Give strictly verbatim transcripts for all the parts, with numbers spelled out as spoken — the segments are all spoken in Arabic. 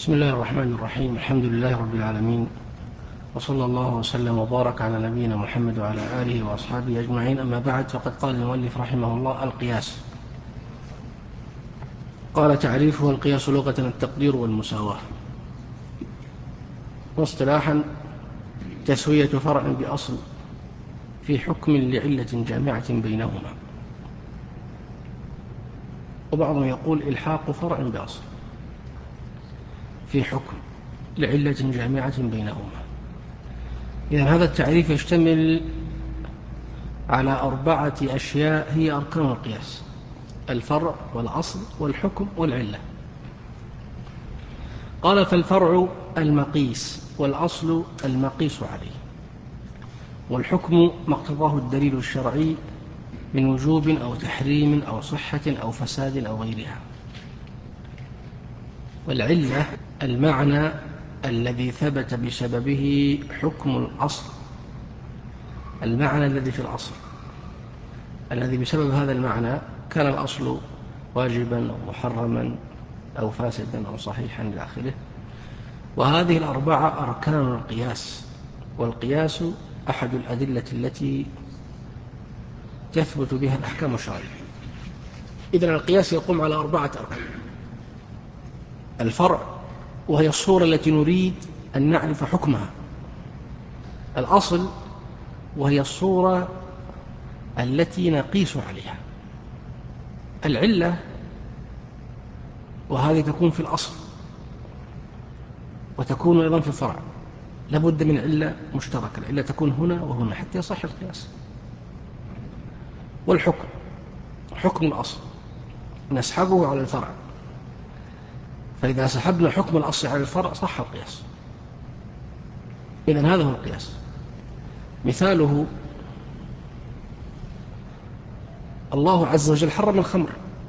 بسم الله الرحمن الرحيم. الحمد لله رب العالمين، وصلى الله وسلم وبارك على نبينا محمد وعلى آله وأصحابه أجمعين. أما بعد، فقد قال المؤلف رحمه الله: القياس. قال: تعريفه: القياس لغة التقدير والمساواة، واصطلاحا تسوية فرع بأصل في حكم لعلة جامعة بينهما. وبعضهم يقول: إلحاق فرع بأصل في حكم لعلة جامعة بينهما. إذن هذا التعريف يشتمل على أربعة أشياء هي أركان القياس: الفرع والأصل والحكم والعلة. قال: فالفرع المقيس، والأصل المقيس عليه، والحكم ما اقتضاه الدليل الشرعي من وجوب أو تحريم أو صحة أو فساد أو غيرها. والعلة المعنى الذي ثبت بسببه حكم الأصل، المعنى الذي في الأصل، الذي بسبب هذا المعنى كان الأصل واجبا أو محرما أو فاسدا أو صحيحا إلى آخره. وهذه الأربعة أركان القياس، والقياس أحد الأدلة التي تثبت بها الأحكام الشرعية. إذن القياس يقوم على أربعة أركان: الفرع، وهي الصورة التي نريد أن نعرف حكمها; الأصل، وهي الصورة التي نقيس عليها; العلة، وهذه تكون في الأصل وتكون أيضا في الفرع، لابد من علة مشتركة، العلة تكون هنا وهنا حتى يصح القياس. والحكم، حكم الأصل نسحبه على الفرع، فإذا سحبنا حكم الأصل على الفرع صح القياس. إذن هذا هو القياس. مثاله: الله عز وجل حرم الخمر: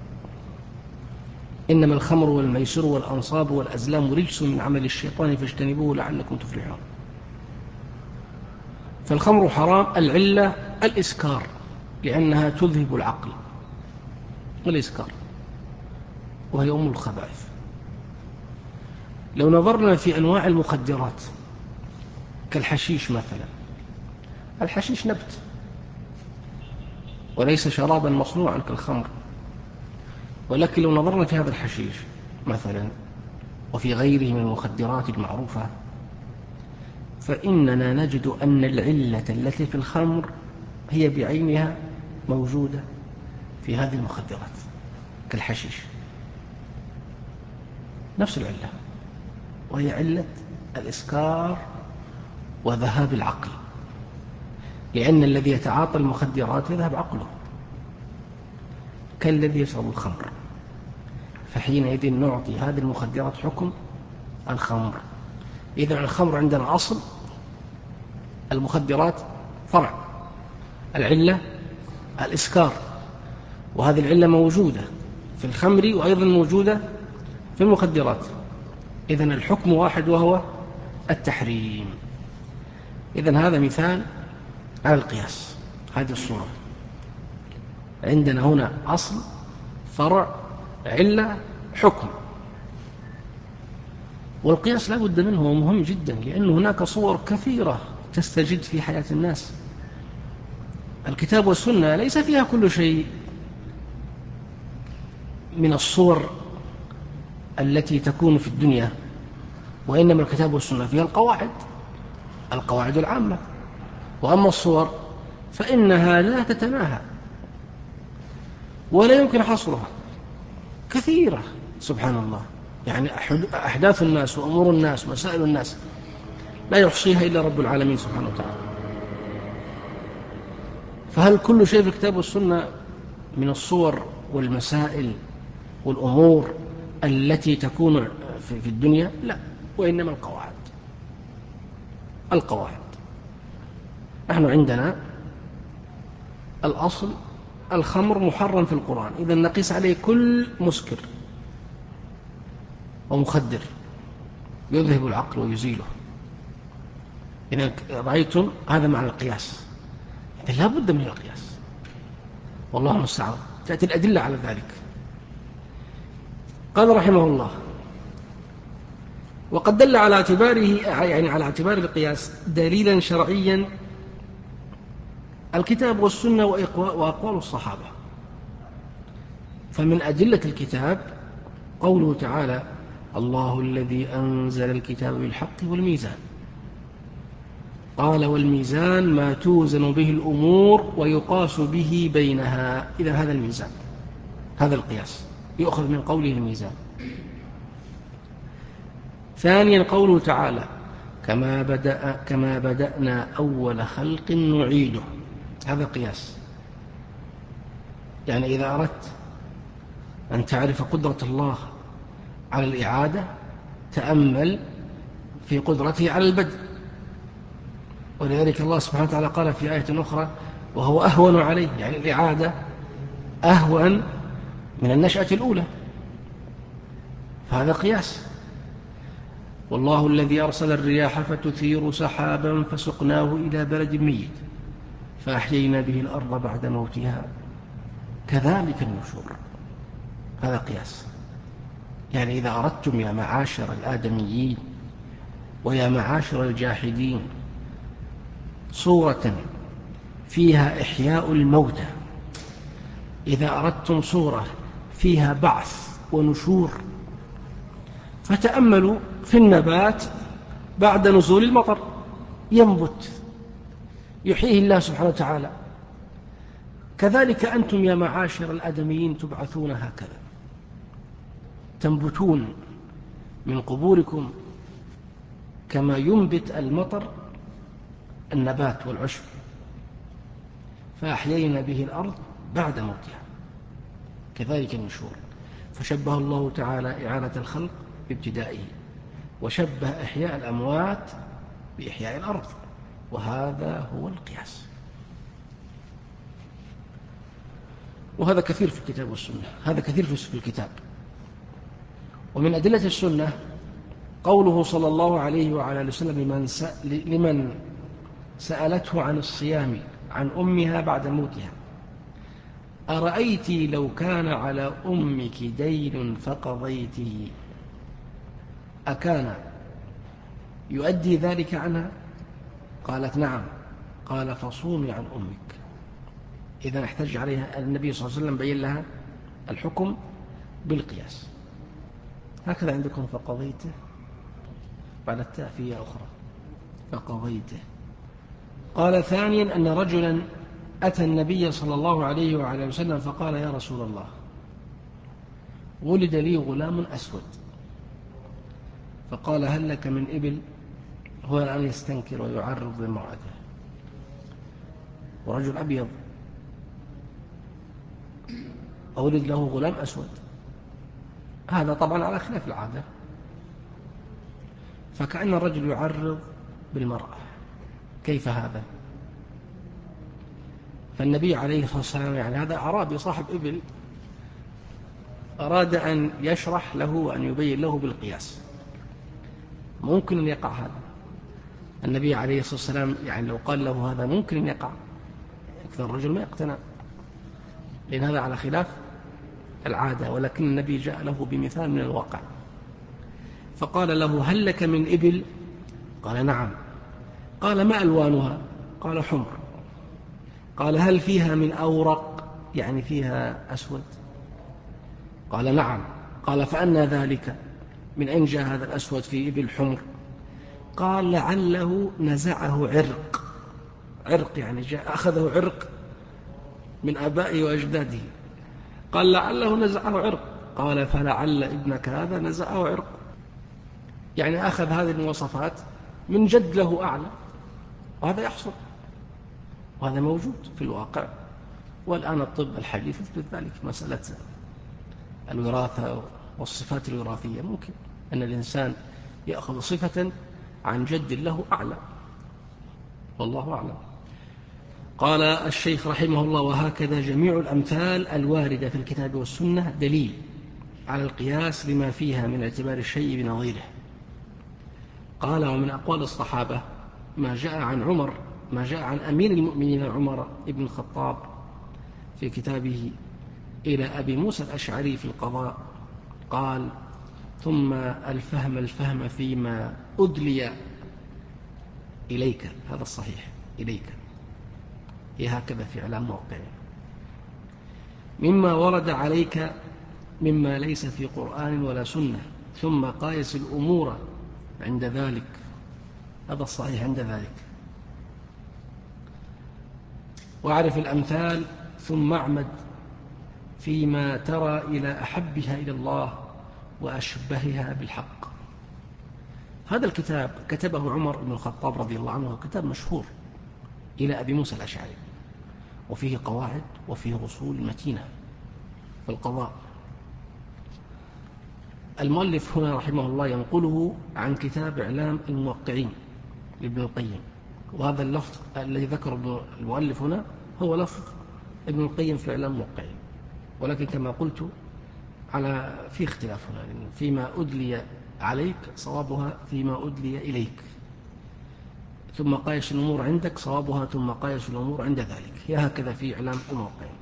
إنما الخمر والميسر والأنصاب والأزلام رجس من عمل الشيطان فاجتنبوه لعلكم تفلحون. فالخمر حرام، العلة الإسكار، لأنها تذهب العقل، والإسكار وهي أم الخبائث. لو نظرنا في أنواع المخدرات كالحشيش مثلا، الحشيش نبت وليس شرابا مصنوعا كالخمر، ولكن لو نظرنا في هذا الحشيش مثلا وفي غيره من المخدرات المعروفة، فإننا نجد أن العلة التي في الخمر هي بعينها موجودة في هذه المخدرات كالحشيش، نفس العلة، وهي علة الإسكار وذهاب العقل، لأن الذي يتعاطى المخدرات يذهب عقله كالذي يشرب الخمر، فحينئذ نعطي هذه المخدرات حكم الخمر. إذن الخمر عندنا أصل، المخدرات فرع، العلة الإسكار، وهذه العلة موجودة في الخمر وأيضا موجودة في المخدرات. إذن الحكم واحد وهو التحريم. إذن هذا مثال على القياس، هذه الصورة. عندنا هنا أصل، فرع، علة، حكم. والقياس لا بد منه ومهم جدا، لأن هناك صور كثيرة تستجد في حياة الناس. الكتاب والسنة ليس فيها كل شيء من الصور التي تكون في الدنيا، وإنما الكتاب والسنة فيها القواعد، القواعد العامة. وأما الصور فإنها لا تتناهى ولا يمكن حصرها، كثيرة سبحان الله. يعني أحداث الناس وأمور الناس ومسائل الناس لا يحصيها إلا رب العالمين سبحانه وتعالى. فهل كل شيء في الكتاب والسنة من الصور والمسائل والأمور التي تكون في الدنيا؟ لا، وإنما القواعد. القواعد نحن عندنا الأصل: الخمر محرم في القرآن، إذا نقيس عليه كل مسكر ومخدر يذهب العقل ويزيله. إذا رأيتم هذا معنى القياس، إذا لا بد من القياس، والله المستعان، تأتي الأدلة على ذلك. قال رحمه الله: وقد دل على اعتباره يعني على اعتبار القياس دليلا شرعيا الكتاب والسنة وأقوال الصحابة. فمن أدلة الكتاب قوله تعالى: الله الذي أنزل الكتاب بالحق والميزان. قال: والميزان ما توزن به الأمور ويقاس به بينها. إذا هذا الميزان، هذا القياس يؤخذ من قوله الميزان. ثانيا قوله تعالى: كما بدأ كما بدأنا أول خلق نعيده. هذا قياس. يعني إذا أردت أن تعرف قدرة الله على الإعادة تأمل في قدرته على البدء. ولذلك الله سبحانه وتعالى قال في آية أخرى: وهو أهون عليه، يعني الإعادة أهون من النشأة الأولى. فهذا قياس. والله الذي أرسل الرياح فتثير سحابا فسقناه إلى بلد ميت فأحيينا به الأرض بعد موتها كذلك النشور. هذا قياس. يعني إذا أردتم يا معاشر الآدميين ويا معاشر الجاحدين صورة فيها إحياء الموتى، إذا أردتم صورة فيها بعث ونشور، فتأملوا في النبات بعد نزول المطر، ينبت يحييه الله سبحانه وتعالى. كذلك أنتم يا معاشر الآدميين تبعثون هكذا، تنبتون من قبوركم كما ينبت المطر النبات والعشب. فأحيينا به الأرض بعد موتها كذلك النشور. فشبه الله تعالى إعادة الخلق بابتدائه، وشبه إحياء الأموات بإحياء الأرض، وهذا هو القياس. وهذا كثير في الكتاب والسنة، هذا كثير في الكتاب. ومن أدلة السنة قوله صلى الله عليه وعلى آله وسلم لمن, لمن سألته عن الصيام عن أمها بعد موتها: أرأيت لو كان على أمك دين فقضيته أكان يؤدي ذلك عنها؟ قالت: نعم. قال: فصومي عن أمك. إذا احتج عليها النبي صلى الله عليه وسلم بين لها الحكم بالقياس. هكذا عندكم فقضيته بعد التاء في أخرى فقضيته. قال: ثانيا أن رجلا أتى النبي صلى الله عليه وعلى وسلم فقال: يا رسول الله، ولد لي غلام أسود. فقال: هل لك من إبل؟ هو الآن يستنكر ويعرض لامرأته، ورجل أبيض أولد له غلام أسود، هذا طبعا على خلاف العادة. فكأن الرجل يعرض بالمرأة، كيف هذا؟ فالنبي عليه الصلاة والسلام، يعني هذا أعرابي صاحب إبل، أراد أن يشرح له وأن يبين له بالقياس ممكن أن يقع هذا. النبي عليه الصلاة والسلام يعني لو قال له هذا ممكن أن يقع، أكثر الرجل ما يقتنع، لأن هذا على خلاف العادة. ولكن النبي جاء له بمثال من الواقع، فقال له: هل لك من إبل؟ قال: نعم. قال: ما ألوانها؟ قال: حمر. قال: هل فيها من أورق؟ يعني فيها أسود؟ قال: نعم. قال: فأنى ذلك؟ من أين جاء هذا الأسود في إبل حمر؟ قال: لعله نزعه عرق. عرق يعني جاء أخذه عرق من آبائه وأجداده. قال: لعله نزعه عرق. قال: فلعل ابنك هذا نزعه عرق، يعني أخذ هذه المواصفات من جد له أعلى. وهذا يحصل، وهذا موجود في الواقع. والآن الطب الحديث يثبت ذلك، مسألة الوراثة والصفات الوراثية، ممكن أن الإنسان يأخذ صفة عن جد له أعلى، والله أعلم. قال الشيخ رحمه الله: وهكذا جميع الأمثال الواردة في الكتاب والسنة دليل على القياس لما فيها من اعتبار الشيء بنظيره. قال: ومن أقوال الصحابة ما جاء عن عمر ما جاء عن أمير المؤمنين عمر بن الخطاب في كتابه إلى أبي موسى الأشعري في القضاء، قال: ثم الفهم الفهم فيما أدلي إليك، هذا الصحيح، إليك، هي هكذا في إعلام موقعين. مما ورد عليك مما ليس في قرآن ولا سنة، ثم قايس الأمور عند ذلك، هذا الصحيح عند ذلك. واعرف الأمثال ثم اعمد فيما ترى إلى أحبها إلى الله وأشبهها بالحق. هذا الكتاب كتبه عمر بن الخطاب رضي الله عنه، كتاب مشهور إلى أبي موسى الأشعري، وفيه قواعد وفيه أصول متينة في القضاء. المؤلف هنا رحمه الله ينقله عن كتاب إعلام الموقعين لابن القيم، وهذا اللفظ الذي ذكر المؤلف هنا هو لفظ ابن القيم في إعلام الموقعين، ولكن كما قلت على في اختلاف هنا، فيما أدلي عليك صوابها فيما أدلي إليك، ثم قايس الأمور عندك صوابها ثم قايس الأمور عند ذلك، هي هكذا في إعلام الموقعين.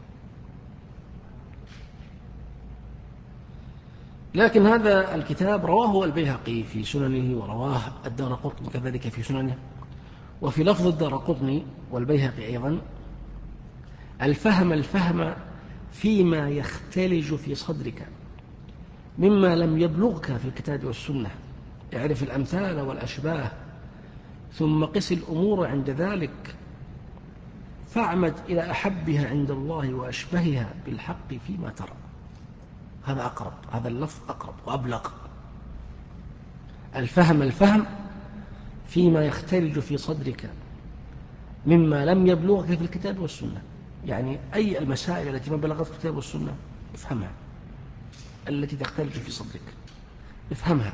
لكن هذا الكتاب رواه البيهقي في سننه، ورواه الدارقطني كذلك في سننه، وفي لفظ الدارقطني والبيهقي أيضا: الفهم الفهم فيما يختلج في صدرك مما لم يبلغك في الكتاب والسنة، اعرف الأمثال والأشباه ثم قس الأمور عند ذلك، فاعمد إلى أحبها عند الله وأشبهها بالحق فيما ترى. هذا أقرب، هذا اللفظ أقرب وأبلغ. الفهم الفهم فيما يختلج في صدرك مما لم يبلغك في الكتاب والسنة، يعني أي المسائل التي ما بلغت في الكتاب والسنة افهمها، التي تختلج في صدرك افهمها،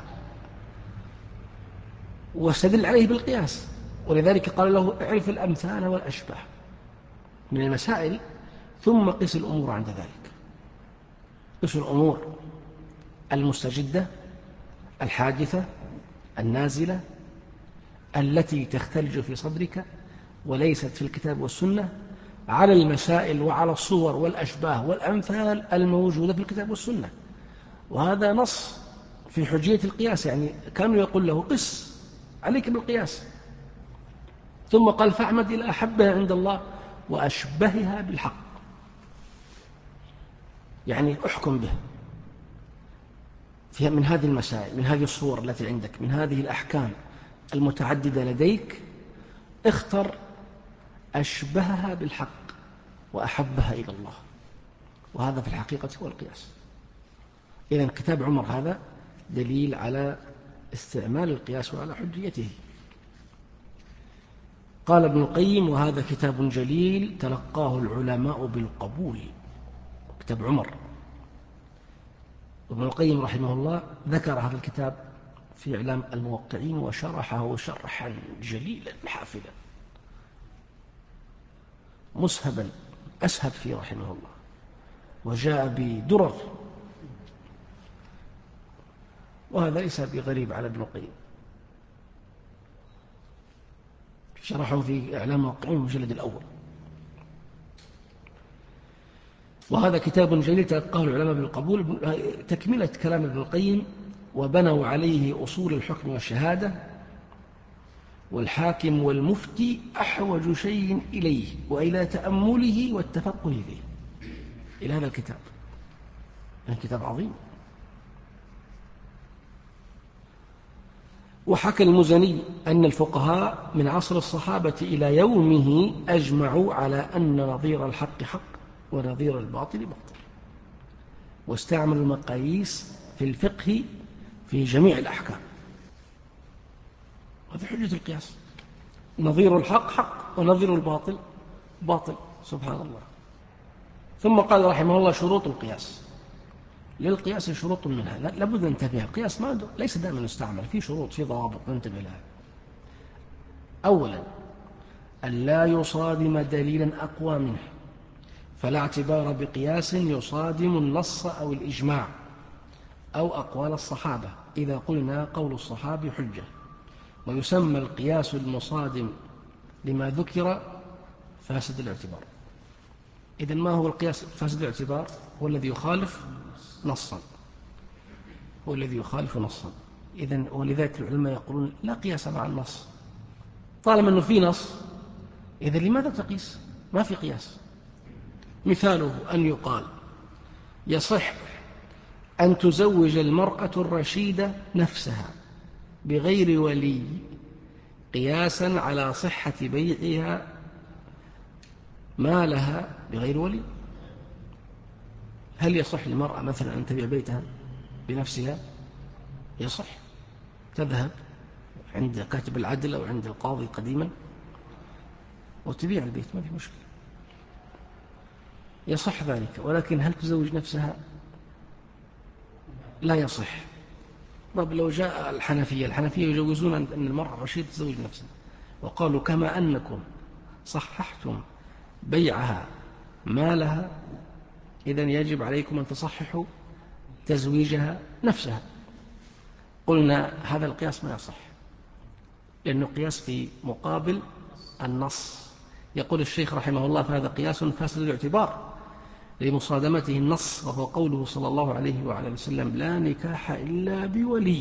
واستدل عليه بالقياس. ولذلك قال له: اعرف الأمثال والأشباه من المسائل ثم قس الأمور عند ذلك. قس الأمور المستجدة الحادثة النازلة التي تختلج في صدرك وليست في الكتاب والسنة على المسائل وعلى الصور والأشباه والأمثال الموجودة في الكتاب والسنة. وهذا نص في حجية القياس، يعني كانوا يقول له: قس عليك بالقياس. ثم قال: فاعمد إلى أحبها عند الله وأشبهها بالحق، يعني احكم به فيها من هذه المسائل، من هذه الصور التي عندك، من هذه الأحكام المتعددة لديك، اختر أشبهها بالحق وأحبها إلى الله، وهذا في الحقيقة هو القياس. إذن كتاب عمر هذا دليل على استعمال القياس وعلى حجيته. قال ابن القيم: وهذا كتاب جليل تلقاه العلماء بالقبول. كتاب عمر. ابن القيم رحمه الله ذكر هذا الكتاب في إعلام الموقعين وشرحه شرحا جليلا حافلا مسهبا أسهب فيه رحمه الله، وجاء بدرر، وهذا ليس بغريب على ابن القيم. شرحه في إعلام الموقعين المجلد الأول. وهذا كتاب جليل تلقاه العلماء بالقبول، تكملة كلام ابن القيم: وبنوا عليه أصول الحكم والشهادة، والحاكم والمفتي أحوج شيء إليه وإلى تأمله والتفقه فيه. إلى هذا الكتاب، الكتاب عظيم. وحكى المزني أن الفقهاء من عصر الصحابة إلى يومه أجمعوا على أن نظير الحق حق ونظير الباطل باطل، واستعملوا المقاييس في الفقه في جميع الأحكام. هذه حجة القياس، نظير الحق حق ونظير الباطل باطل، سبحان الله. ثم قال رحمه الله: شروط القياس. للقياس شروط منها لابد أن ننتبه. القياس ما ليس دائما يستعمل، في شروط، في ضوابط ننتبه لها. أولا: أن لا يصادم دليلا أقوى منه، فلا اعتبار بقياس يصادم النص أو الإجماع أو أقوال الصحابة إذا قلنا قول الصحابي حجة. ويسمى القياس المصادم لما ذكر فاسد الاعتبار. إذن ما هو القياس فاسد الاعتبار؟ هو الذي يخالف نصا، هو الذي يخالف نصا. إذن ولذلك العلماء يقولون لا قياس مع النص طالما أنه في نص. إذن لماذا تقيس؟ ما في قياس. مثاله أن يقال يصح أن تزوج المرأة الرشيدة نفسها بغير ولي قياسا على صحة بيعها مالها بغير ولي. هل يصح للمرأة مثلا أن تبيع بيتها بنفسها؟ يصح، تذهب عند كاتب العدل أو عند القاضي قديما وتبيع البيت، ما في مشكلة، يصح ذلك. ولكن هل تزوج نفسها؟ لا يصح. طب لو جاء الحنفية، الحنفية يجوزون أن المرأة الرشيدة تزوج نفسها، وقالوا كما أنكم صححتم بيعها مالها إذن يجب عليكم أن تصححوا تزويجها نفسها. قلنا هذا القياس ما يصح، لأنه قياس في مقابل النص. يقول الشيخ رحمه الله فهذا قياس فاسد الاعتبار لمصادمته النص، وهو قوله صلى الله عليه وعلى وسلم لا نكاح إلا بولي.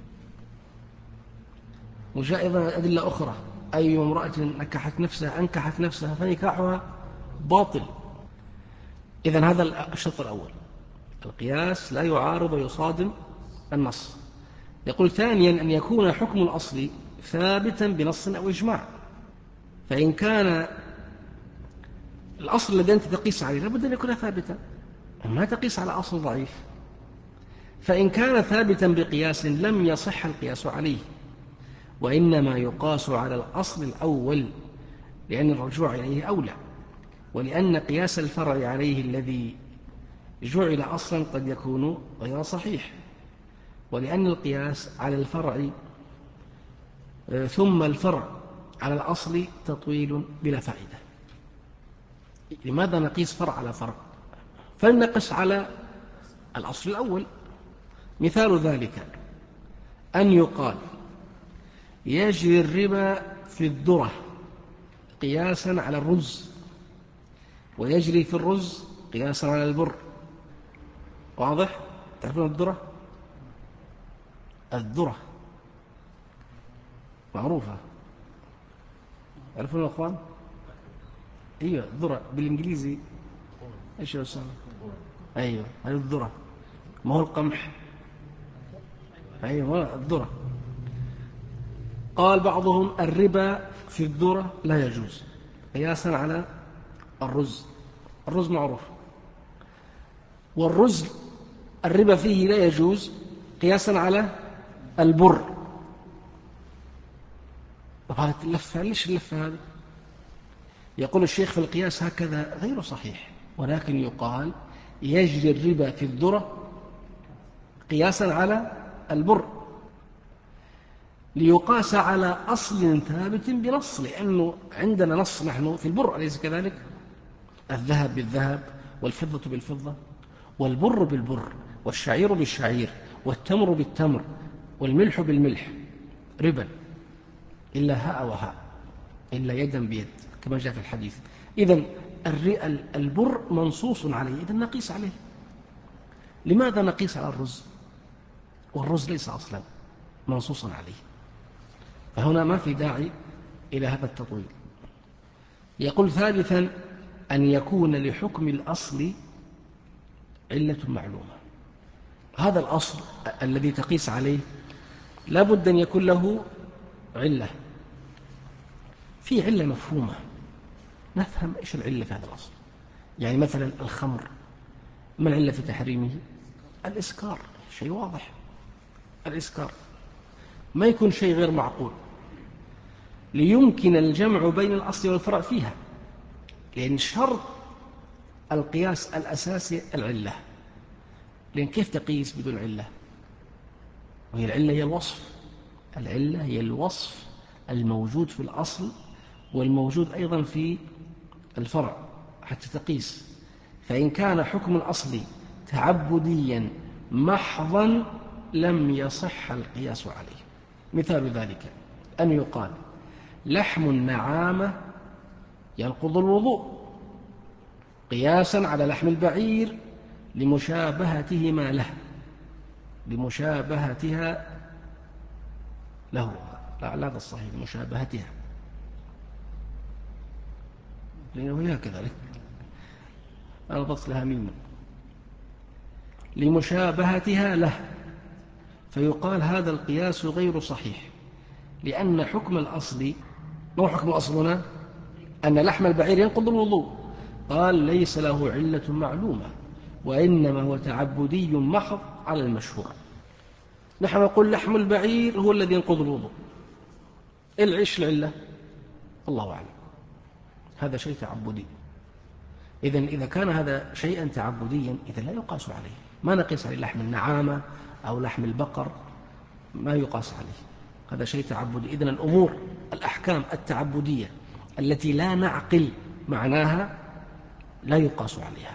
وجاء أيضا أدلة أخرى أي امرأة نكحت نفسها أنكحت نفسها فنكاحها باطل. إذن هذا الشرط الأول، القياس لا يعارض ويصادم النص. يقول ثانيا أن يكون حكم الأصل ثابتا بنص أو إجماع. فإن كان الأصل الذي أنت تقيس عليه لابد أن يكون ثابتا، ما تقيس على أصل ضعيف. فإن كان ثابتا بقياس لم يصح القياس عليه، وإنما يقاس على الأصل الأول لأن الرجوع إليه أولى، ولأن قياس الفرع عليه الذي جعل أصلا قد يكون غير صحيح، ولأن القياس على الفرع ثم الفرع على الأصل تطويل بلا فائدة. لماذا نقيس فرع على فرع؟ فلنقص على الأصل الأول. مثال ذلك أن يقال يجري الربا في الذرة قياسا على الرز، ويجري في الرز قياسا على البر. واضح؟ تعرفون الذرة؟ الذرة معروفة، تعرفون يا أخوان؟ أيوة الذرة بالإنجليزي إيش يسمى؟ أيوة هذه الذرة، ما هو القمح. أيوة الذرة. قال بعضهم الربا في الذرة لا يجوز قياسا على الرز، الرز معروف، والرز الربا فيه لا يجوز قياسا على البر. طب هذه اللفة ليش اللفة هذه؟ يقول الشيخ في القياس هكذا غير صحيح، ولكن يقال يجري الربا في الذرة قياسا على البر ليقاس على أصل ثابت بنص، لأنه عندنا نص نحن في البر أليس كذلك؟ الذهب بالذهب والفضة بالفضة والبر بالبر والشعير بالشعير والتمر بالتمر والملح بالملح ربا إلا هاء وهاء إلا يدا بيد كما جاء في الحديث. إذن البر منصوص عليه، إذن نقيس عليه. لماذا نقيس على الرز والرز ليس أصلا منصوصا عليه؟ فهنا ما في داعي إلى هذا التطويل. يقول ثالثا أن يكون لحكم الأصل علة معلومة. هذا الأصل الذي تقيس عليه لا بد أن يكون له علة، في علة مفهومة، نفهم إيش العلة في هذا الأصل. يعني مثلا الخمر ما العلة في تحريمه؟ الإسكار، شيء واضح، الإسكار ما يكون شيء غير معقول ليمكن الجمع بين الأصل والفرع فيها، لأن شرط القياس الأساسي العلة، لأن كيف تقيس بدون علة؟ وهي العلة هي الوصف، العلة هي الوصف الموجود في الأصل والموجود أيضا في الفرع حتى تقيس. فإن كان حكم الأصل تعبديا محضا لم يصح القياس عليه. مثال ذلك أن يقال لحم النعامة ينقض الوضوء قياسا على لحم البعير لمشابهتهما له. لمشابهتها له. لا هذا الصحيح، لمشابهتها، لأنه هي كذلك أنا ضفت لها ميم، لمشابهتها له، فيقال هذا القياس غير صحيح، لأن حكم الأصل، ما حكم أصلنا؟ أن لحم البعير ينقض الوضوء. قال ليس له علة معلومة، وإنما هو تعبدي محض على المشهور. نحن نقول لحم البعير هو الذي ينقض الوضوء، العيش العلة الله أعلم، هذا شيء تعبدي. إذن إذا كان هذا شيئا تعبديا إذا لا يقاس عليه، ما نقيس عليه لحم النعامة أو لحم البقر، ما يقاس عليه، هذا شيء تعبدي. إذن الأمور الأحكام التعبدية التي لا نعقل معناها لا يقاس عليها.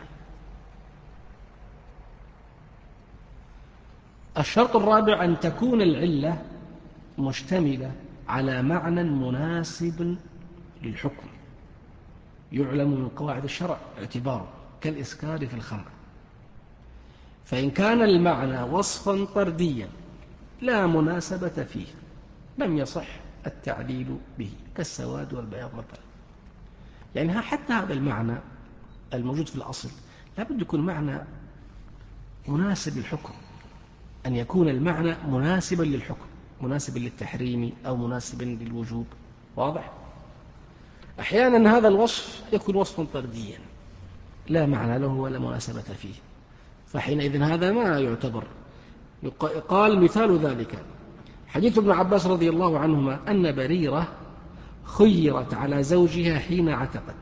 الشرط الرابع أن تكون العلة مشتملة على معنى مناسب للحكم، يعلم من قواعد الشرع اعتباره كالإسكار في الخمر. فإن كان المعنى وصفا طرديا لا مناسبة فيه لم يصح التعليل به، كالسواد والبياض مثلا. يعني حتى هذا المعنى الموجود في الأصل لا بد يكون معنى مناسب للحكم، أن يكون المعنى مناسبا للحكم، مناسبا للتحريم أو مناسبا للوجوب. واضح؟ أحيانا هذا الوصف يكون وصفا طرديا لا معنى له ولا مناسبة فيه، فحينئذ هذا ما يعتبر. قال مثال ذلك حديث ابن عباس رضي الله عنهما أن بريرة خيرت على زوجها حين عتقت.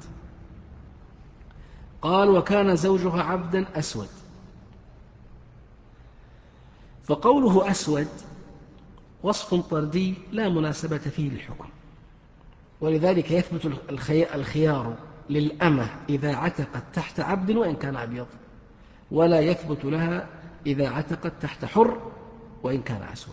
قال وكان زوجها عبدا أسود، فقوله أسود وصف طردي لا مناسبة فيه للحكم، ولذلك يثبت الخيار للأمة إذا عتقت تحت عبد وإن كان أبيض، ولا يثبت لها إذا عتقت تحت حر وإن كان أسود.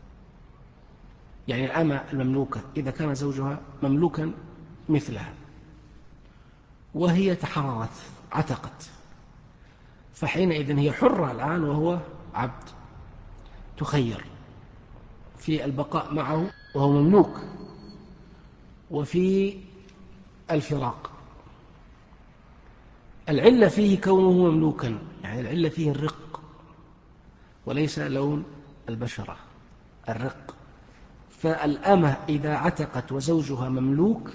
يعني الأمة المملوكة إذا كان زوجها مملوكا مثلها وهي تحررت عتقت، فحينئذ هي حرة الآن وهو عبد، تخير في البقاء معه وهو مملوك وفي الفراق. العلة فيه كونه مملوكا، يعني العلة فيه الرق وليس لون البشرة، الرق. فالأمة إذا عتقت وزوجها مملوك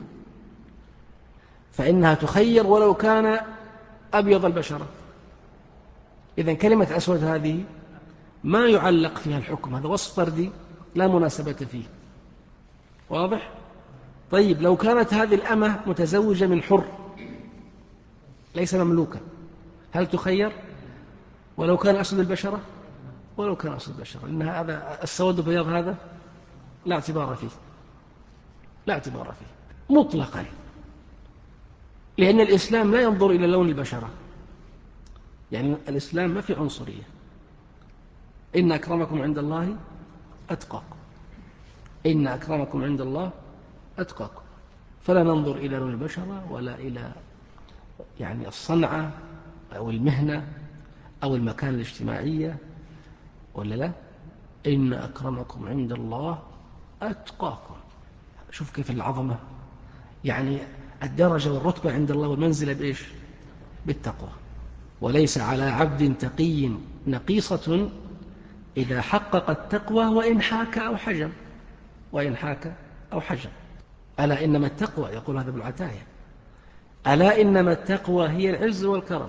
فإنها تخير ولو كان أبيض البشرة. إذن كلمة أسود هذه ما يعلق فيها الحكم، هذا وصف فردي لا مناسبة فيه. واضح؟ طيب لو كانت هذه الأمة متزوجة من حر ليس مملوكا، هل تخير ولو كان أسود البشرة؟ ولو كان أسود البشرة، لأن هذا السود بياض هذا لا اعتبار فيه، لا اعتبار فيه مطلقا، لأن الإسلام لا ينظر إلى لون البشرة. يعني الإسلام ما في عنصرية، إن أكرمكم عند الله أتقاكم، إن أكرمكم عند الله أتقاكم. فلا ننظر إلى لون البشرة ولا إلى يعني الصنعة أو المهنة أو المكان الاجتماعية، ولا لا؟ إن أكرمكم عند الله أتقاكم. شوف كيف العظمة، يعني الدرجة والرتبة عند الله والمنزلة بإيش؟ بالتقوى. وليس على عبد تقي نقيصة إذا حقق التقوى وإن حاك أو حجم، وإن حاك أو حجم. ألا إنما التقوى، يقول هذا ابن العتاهية، ألا إنما التقوى هي العز والكرم،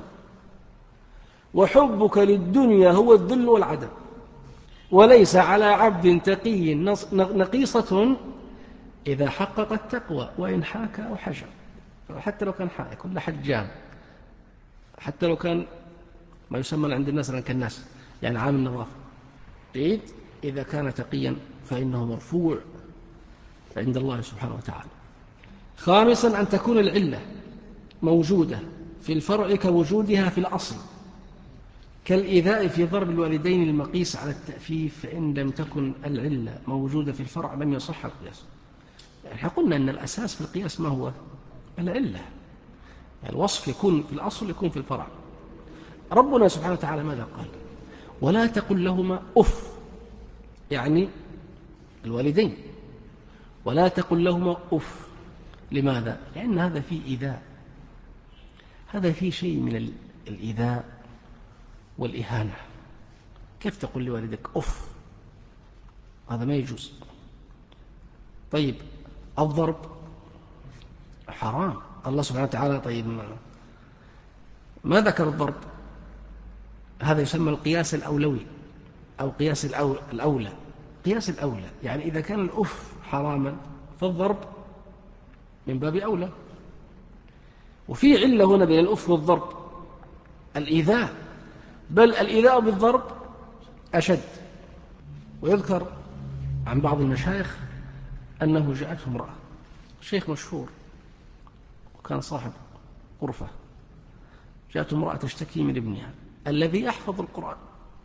وحبك للدنيا هو الذل والعدم. وليس على عبد تقي نقيصة إذا حقق التقوى وإن حاك أو حجم، حتى لو كان حائك ولا حجام، حتى لو كان ما يسمى عند الناس كالناس، يعني عامل النظافة، عيد إذا كان تقيا فإنه مرفوع عند الله سبحانه وتعالى. خامسا أن تكون العلة موجودة في الفرع كوجودها في الأصل، كالإيذاء في ضرب الوالدين المقيس على التأفيف، فإن لم تكن العلة موجودة في الفرع لم يصح القياس. يعني قلنا أن الأساس في القياس ما هو؟ العلة، يعني الوصف يكون في الأصل يكون في الفرع. ربنا سبحانه وتعالى ماذا قال؟ ولا تقل لهما أف، يعني الوالدين، ولا تقل لهما أف. لماذا؟ لأن هذا فيه إيذاء، هذا فيه شيء من الإيذاء والإهانة. كيف تقول لوالدك أف؟ هذا ما يجوز. طيب الضرب حرام، الله سبحانه وتعالى طيب ما ذكر الضرب. هذا يسمى القياس الأولوي أو قياس الأولى. قياس الأولى يعني إذا كان الأف حراما فالضرب من باب أولى. وفي علة هنا بين الأف والضرب، الإيذاء، بل الإيذاء بالضرب أشد. ويذكر عن بعض المشايخ أنه جاءته امرأة، شيخ مشهور وكان صاحب غرفة، جاءته امرأة تشتكي من ابنها الذي يحفظ القرآن.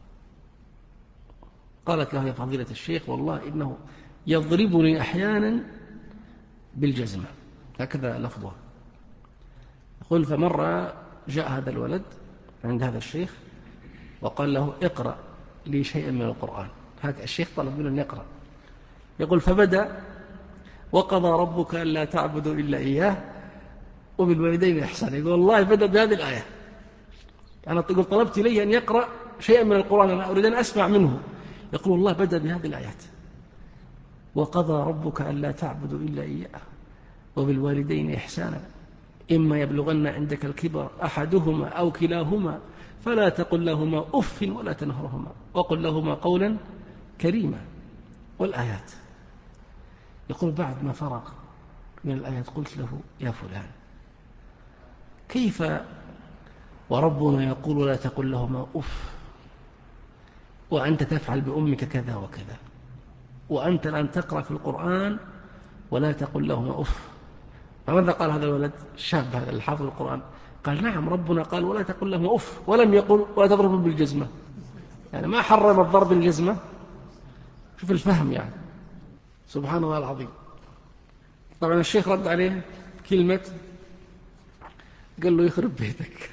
قالت له يا فضيلة الشيخ والله إنه يضربني أحيانا بالجزمة، هكذا لفظها. يقول فمرة جاء هذا الولد عند هذا الشيخ وقال له اقرأ لي شيئا من القرآن. هكذا الشيخ طلب منه أن يقرأ. يقول فبدأ وقضى ربك ألا تعبدوا إلا إياه وبالوالدين إحسانا. يقول والله بدأ بهذه الآية. أنا طلبت إليه أن يقرأ شيئا من القرآن، أنا أريد أن أسمع منه. يقول والله بدأ بهذه الآيات، وقضى ربك ألا تعبدوا إلا إياه وبالوالدين إحسانا إما يبلغن عندك الكبر أحدهما أو كلاهما فلا تقل لهما أف ولا تنهرهما وقل لهما قولا كريما. والآيات. يقول بعد ما فرغ من الآيات قلت له يا فلان كيف وربنا يقول ولا تقل لهما أف وأنت تفعل بأمك كذا وكذا، وأنت الآن تقرأ في القرآن ولا تقل لهما أف. فماذا قال هذا الولد الشاب هذا الحافظ القرآن؟ قال نعم ربنا قال ولا تقل لهما أف ولم يقل ولا تضرب بالجزمة، يعني ما حرم الضرب بالجزمة. شوف الفهم يعني، سبحان الله العظيم. طبعا الشيخ رد عليه كلمة، قال له يخرب بيتك.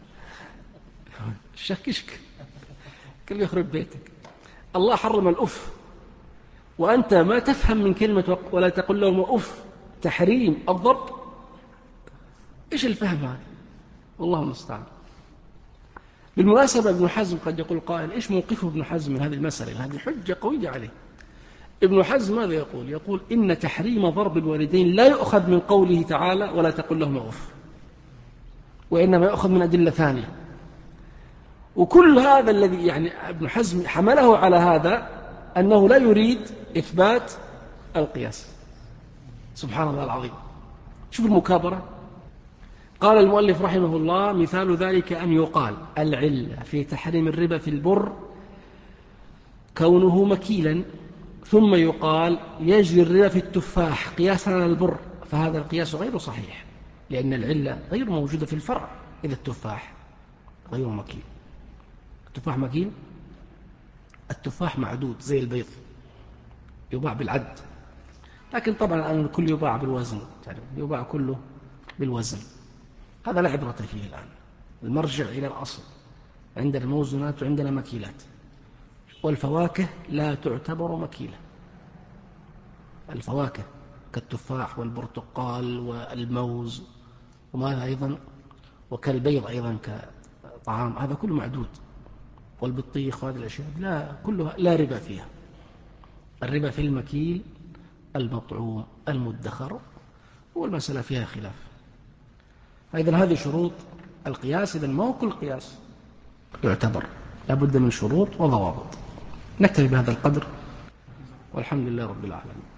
الشيخ كشك قال له يخرب بيتك، الله حرم الأف وأنت ما تفهم من كلمة ولا تقل لهما أف تحريم الضرب. إيش الفهم هذا؟ والله المستعان. بالمناسبة ابن حزم قد يقول قائل إيش موقفه ابن حزم من هذه المسألة؟ هذه حجة قوية عليه. ابن حزم ماذا يقول؟ يقول إن تحريم ضرب الوالدين لا يؤخذ من قوله تعالى ولا تقل لهما أف، وإنما يؤخذ من أدلة ثانية. وكل هذا الذي يعني ابن حزم حمله على هذا أنه لا يريد إثبات القياس. سبحان الله العظيم. شوف المكابرة. قال المؤلف رحمه الله مثال ذلك أن يقال العلة في تحريم الربا في البر كونه مكيلا، ثم يقال يجري الربا في التفاح قياسا على البر، فهذا القياس غير صحيح لأن العلة غير موجودة في الفرع. إذا التفاح غير مكيل، التفاح مكيل، التفاح معدود زي البيض يباع بالعد، لكن طبعا الآن الكل يباع بالوزن، يعني يباع كله بالوزن. هذا لا عبرة فيه الآن. المرجع إلى الأصل، عندنا موزنات وعندنا مكيلات. والفواكه لا تعتبر مكيلة، الفواكه كالتفاح والبرتقال والموز وما أيضا وكالبيض أيضا كطعام، هذا كله معدود. والبطيخ وهذه الأشياء لا كلها لا ربا فيها. الربا في المكيل المطعوم المدخر، والمسألة فيها خلاف. أيضا هذه شروط القياس، إذن ما هو كل قياس يعتبر، لابد من شروط وضوابط. نكتفي بهذا القدر والحمد لله رب العالمين.